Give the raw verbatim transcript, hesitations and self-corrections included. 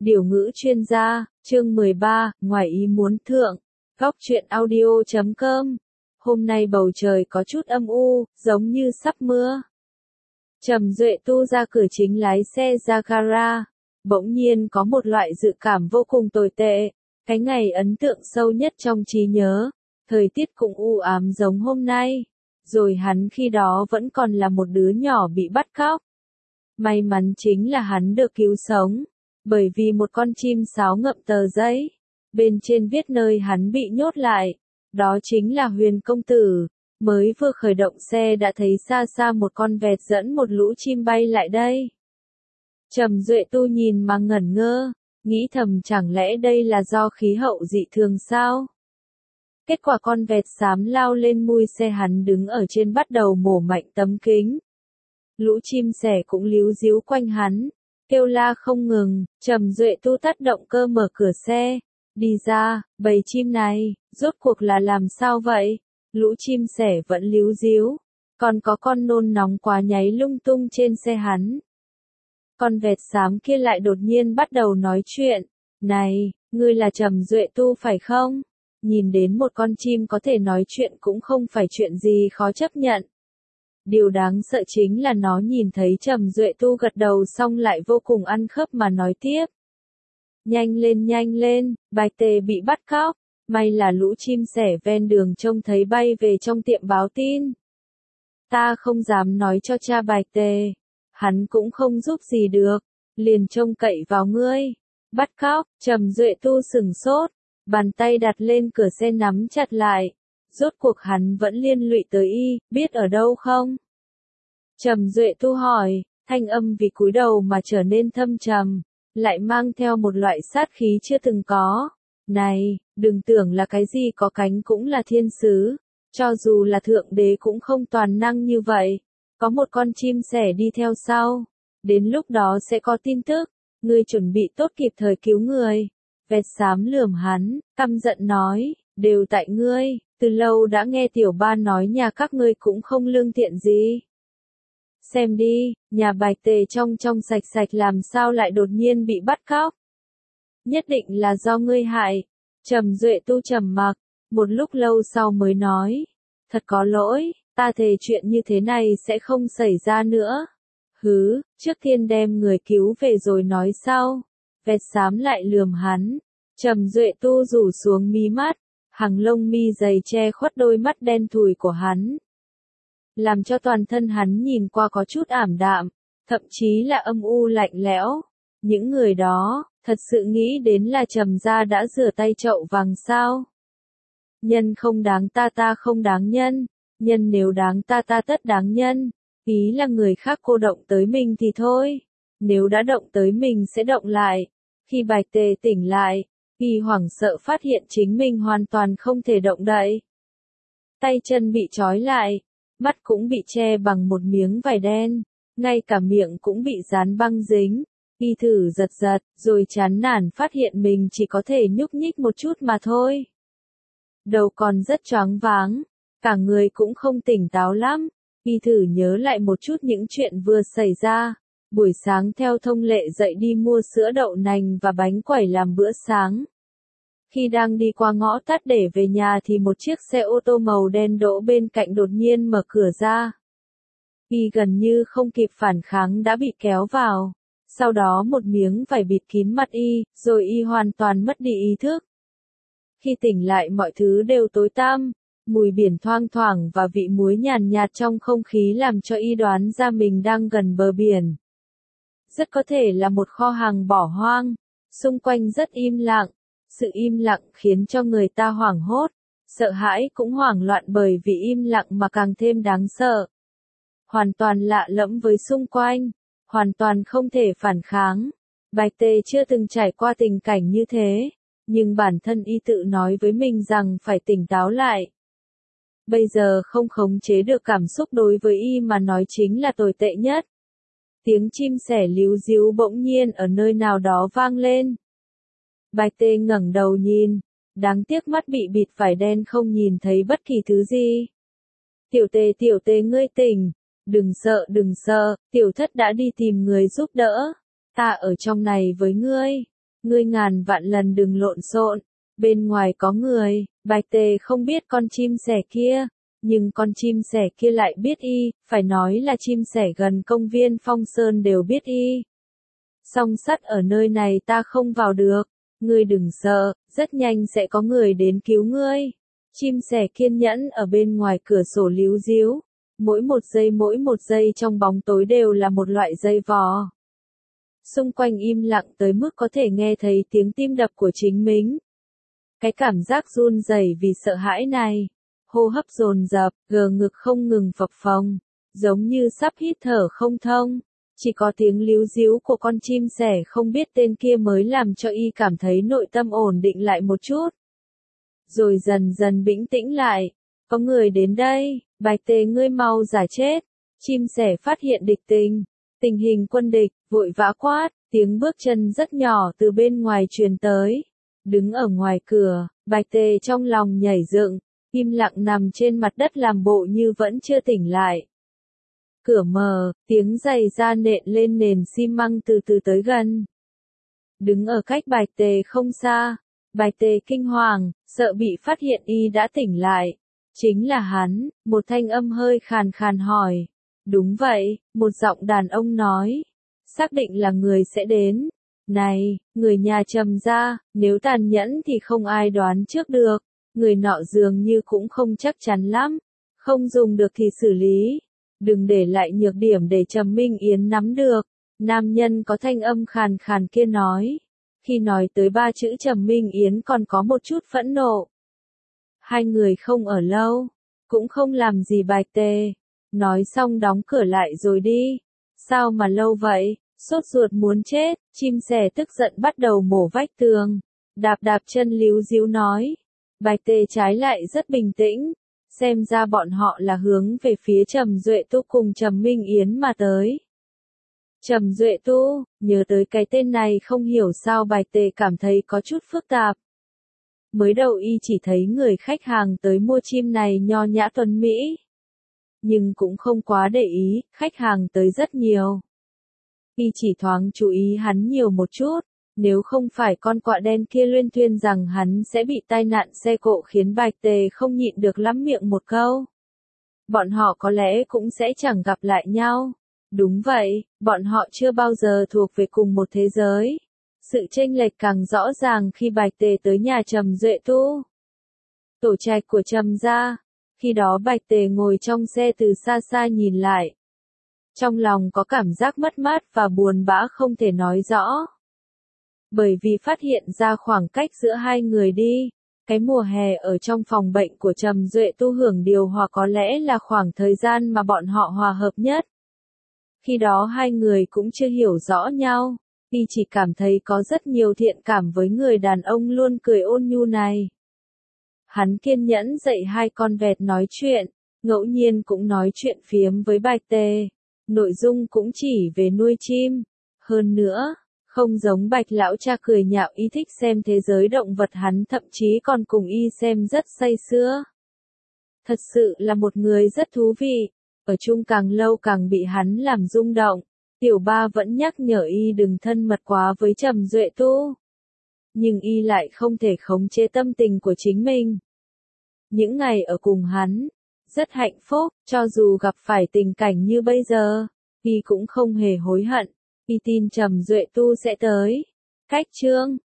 Điều ngữ chuyên gia, chương mười ba, ngoài ý muốn thượng, góc truyện audio chấm com. Hôm nay bầu trời có chút âm u, giống như sắp mưa. Trầm Duệ Tu ra cửa chính lái xe ra gara, bỗng nhiên có một loại dự cảm vô cùng tồi tệ. Cái ngày ấn tượng sâu nhất trong trí nhớ, thời tiết cũng u ám giống hôm nay. Rồi hắn khi đó vẫn còn là một đứa nhỏ bị bắt cóc. May mắn chính là hắn được cứu sống, bởi vì một con chim sáo ngậm tờ giấy, bên trên viết nơi hắn bị nhốt lại, đó chính là Huyền công tử. Mới vừa khởi động xe đã thấy xa xa một con vẹt dẫn một lũ chim bay lại đây. Trầm Duệ Tu nhìn mà ngẩn ngơ, nghĩ thầm chẳng lẽ đây là do khí hậu dị thường sao? Kết quả con vẹt xám lao lên mui xe hắn đứng ở trên bắt đầu mổ mạnh tấm kính. Lũ chim sẻ cũng líu díu quanh hắn, kêu la không ngừng. Trầm Duệ Tu tắt động cơ mở cửa xe, đi ra. Bầy chim này, rốt cuộc là làm sao vậy? Lũ chim sẻ vẫn líu díu, còn có con nôn nóng quá nháy lung tung trên xe hắn. Con vẹt xám kia lại đột nhiên bắt đầu nói chuyện. Này, ngươi là Trầm Duệ Tu phải không? Nhìn đến một con chim có thể nói chuyện cũng không phải chuyện gì khó chấp nhận. Điều đáng sợ chính là nó nhìn thấy Trầm Duệ Tu gật đầu xong lại vô cùng ăn khớp mà nói tiếp. Nhanh lên nhanh lên, Bạch Tề bị bắt cóc. May là lũ chim sẻ ven đường trông thấy bay về trong tiệm báo tin. Ta không dám nói cho cha Bạch Tề, hắn cũng không giúp gì được, liền trông cậy vào ngươi. Bắt cóc, Trầm Duệ Tu sừng sốt, bàn tay đặt lên cửa xe nắm chặt lại. Rốt cuộc hắn vẫn liên lụy tới y, biết ở đâu không? Trầm Duệ Tu hỏi, thanh âm vì cúi đầu mà trở nên thâm trầm, lại mang theo một loại sát khí chưa từng có. Này, đừng tưởng là cái gì có cánh cũng là thiên sứ, cho dù là thượng đế cũng không toàn năng như vậy. Có một con chim sẻ đi theo sau, đến lúc đó sẽ có tin tức, ngươi chuẩn bị tốt kịp thời cứu người. Vẹt xám lườm hắn, căm giận nói, đều tại ngươi, từ lâu đã nghe tiểu ba nói nhà các ngươi cũng không lương thiện gì. Xem đi, nhà Bạch Tề trong trong sạch sạch làm sao lại đột nhiên bị bắt cóc? Nhất định là do ngươi hại. Trầm Duệ Tu trầm mặc, một lúc lâu sau mới nói, thật có lỗi, ta thề chuyện như thế này sẽ không xảy ra nữa. Hứ, trước tiên đem người cứu về rồi nói sau. Vẹt xám lại lườm hắn. Trầm Duệ Tu rủ xuống mí mắt, hàng lông mi dày che khuất đôi mắt đen thùi của hắn, làm cho toàn thân hắn nhìn qua có chút ảm đạm, thậm chí là âm u lạnh lẽo. Những người đó, thật sự nghĩ đến là Trầm gia đã rửa tay chậu vàng sao? Nhân không đáng ta ta không đáng nhân, nhân nếu đáng ta ta tất đáng nhân. Ý là người khác cô động tới mình thì thôi, nếu đã động tới mình sẽ động lại. Khi Bạch Tề tỉnh lại, y hoảng sợ phát hiện chính mình hoàn toàn không thể động đậy. Tay chân bị trói lại, mắt cũng bị che bằng một miếng vải đen, ngay cả miệng cũng bị dán băng dính. Y thử giật giật, rồi chán nản phát hiện mình chỉ có thể nhúc nhích một chút mà thôi. Đầu còn rất choáng váng, cả người cũng không tỉnh táo lắm. Y thử nhớ lại một chút những chuyện vừa xảy ra. Buổi sáng theo thông lệ dậy đi mua sữa đậu nành và bánh quẩy làm bữa sáng. Khi đang đi qua ngõ tắt để về nhà thì một chiếc xe ô tô màu đen đỗ bên cạnh đột nhiên mở cửa ra. Y gần như không kịp phản kháng đã bị kéo vào. Sau đó một miếng vải bịt kín mặt y, rồi y hoàn toàn mất đi ý thức. Khi tỉnh lại mọi thứ đều tối tăm, mùi biển thoang thoảng và vị muối nhàn nhạt trong không khí làm cho y đoán ra mình đang gần bờ biển. Rất có thể là một kho hàng bỏ hoang, xung quanh rất im lặng, sự im lặng khiến cho người ta hoảng hốt, sợ hãi cũng hoảng loạn bởi vì im lặng mà càng thêm đáng sợ. Hoàn toàn lạ lẫm với xung quanh, hoàn toàn không thể phản kháng. Bạch Tề chưa từng trải qua tình cảnh như thế, nhưng bản thân y tự nói với mình rằng phải tỉnh táo lại. Bây giờ không khống chế được cảm xúc đối với y mà nói chính là tồi tệ nhất. Tiếng chim sẻ líu díu bỗng nhiên ở nơi nào đó vang lên. Bạch Tề ngẩng đầu nhìn, đáng tiếc mắt bị bịt vải đen không nhìn thấy bất kỳ thứ gì. Tiểu Tề tiểu Tề ngươi tỉnh, đừng sợ đừng sợ, tiểu thất đã đi tìm người giúp đỡ, ta ở trong này với ngươi. ngươi ngàn vạn lần đừng lộn xộn, bên ngoài có người. Bạch Tề không biết con chim sẻ kia, nhưng con chim sẻ kia lại biết y, phải nói là chim sẻ gần công viên Phong Sơn đều biết y. Song sắt ở nơi này ta không vào được, ngươi đừng sợ, rất nhanh sẽ có người đến cứu ngươi. Chim sẻ kiên nhẫn ở bên ngoài cửa sổ líu díu, mỗi một giây mỗi một giây trong bóng tối đều là một loại dây vò. Xung quanh im lặng tới mức có thể nghe thấy tiếng tim đập của chính mình. Cái cảm giác run rẩy vì sợ hãi này, hô hấp dồn dập, gờ ngực không ngừng phập phồng, giống như sắp hít thở không thông. Chỉ có tiếng líu díu của con chim sẻ không biết tên kia mới làm cho y cảm thấy nội tâm ổn định lại một chút. Rồi dần dần bĩnh tĩnh lại, có người đến đây, Bạch Tề ngươi mau giả chết. Chim sẻ phát hiện địch tình, tình hình quân địch, vội vã quát, tiếng bước chân rất nhỏ từ bên ngoài truyền tới. Đứng ở ngoài cửa, Bạch Tề trong lòng nhảy dựng, im lặng nằm trên mặt đất làm bộ như vẫn chưa tỉnh lại. Cửa mở, tiếng giày da nện lên nền xi măng từ từ tới gần. Đứng ở cách Bạch Tề không xa, Bạch Tề kinh hoàng, sợ bị phát hiện y đã tỉnh lại. Chính là hắn, một thanh âm hơi khàn khàn hỏi. Đúng vậy, một giọng đàn ông nói. Xác định là người sẽ đến. Này, người nhà Trầm gia, nếu tàn nhẫn thì không ai đoán trước được. Người nọ dường như cũng không chắc chắn lắm. Không dùng được thì xử lý. Đừng để lại nhược điểm để Trầm Minh Yến nắm được. Nam nhân có thanh âm khàn khàn kia nói. Khi nói tới ba chữ Trầm Minh Yến còn có một chút phẫn nộ. Hai người không ở lâu, cũng không làm gì Bạch Tề. Nói xong đóng cửa lại rồi đi. Sao mà lâu vậy, sốt ruột muốn chết, chim sẻ tức giận bắt đầu mổ vách tường. Đạp đạp chân líu díu nói. Bạch Tề trái lại rất bình tĩnh. Xem ra bọn họ là hướng về phía Trầm Duệ Tu cùng Trầm Minh Yến mà tới. Trầm Duệ Tu, nhớ tới cái tên này không hiểu sao Bạch Tề cảm thấy có chút phức tạp. Mới đầu y chỉ thấy người khách hàng tới mua chim này nho nhã tuấn mỹ. Nhưng cũng không quá để ý, khách hàng tới rất nhiều. Y chỉ thoáng chú ý hắn nhiều một chút, nếu không phải con quạ đen kia luyên thuyên rằng hắn sẽ bị tai nạn xe cộ khiến Bạch Tề không nhịn được lắm miệng một câu. Bọn họ có lẽ cũng sẽ chẳng gặp lại nhau. Đúng vậy, bọn họ chưa bao giờ thuộc về cùng một thế giới. Sự chênh lệch càng rõ ràng khi Bạch Tề tới nhà Trầm Duệ Tu. Tổ trạch của Trầm gia. Khi đó Bạch Tề ngồi trong xe từ xa xa nhìn lại. Trong lòng có cảm giác mất mát và buồn bã không thể nói rõ. Bởi vì phát hiện ra khoảng cách giữa hai người đi. Cái mùa hè ở trong phòng bệnh của Trầm Duệ Tu hưởng điều hòa có lẽ là khoảng thời gian mà bọn họ hòa hợp nhất. Khi đó hai người cũng chưa hiểu rõ nhau. Y chỉ cảm thấy có rất nhiều thiện cảm với người đàn ông luôn cười ôn nhu này. Hắn kiên nhẫn dạy hai con vẹt nói chuyện, ngẫu nhiên cũng nói chuyện phiếm với Bạch Tề. Nội dung cũng chỉ về nuôi chim. Hơn nữa, không giống Bạch lão cha cười nhạo y thích xem thế giới động vật, hắn thậm chí còn cùng y xem rất say sưa. Thật sự là một người rất thú vị. Ở chung càng lâu càng bị hắn làm rung động. Tiểu ba vẫn nhắc nhở y đừng thân mật quá với Trầm Duệ Tu. Nhưng y lại không thể khống chế tâm tình của chính mình. Những ngày ở cùng hắn, rất hạnh phúc, cho dù gặp phải tình cảnh như bây giờ, y cũng không hề hối hận. Y tin Trầm Duệ Tu sẽ tới. Cách chương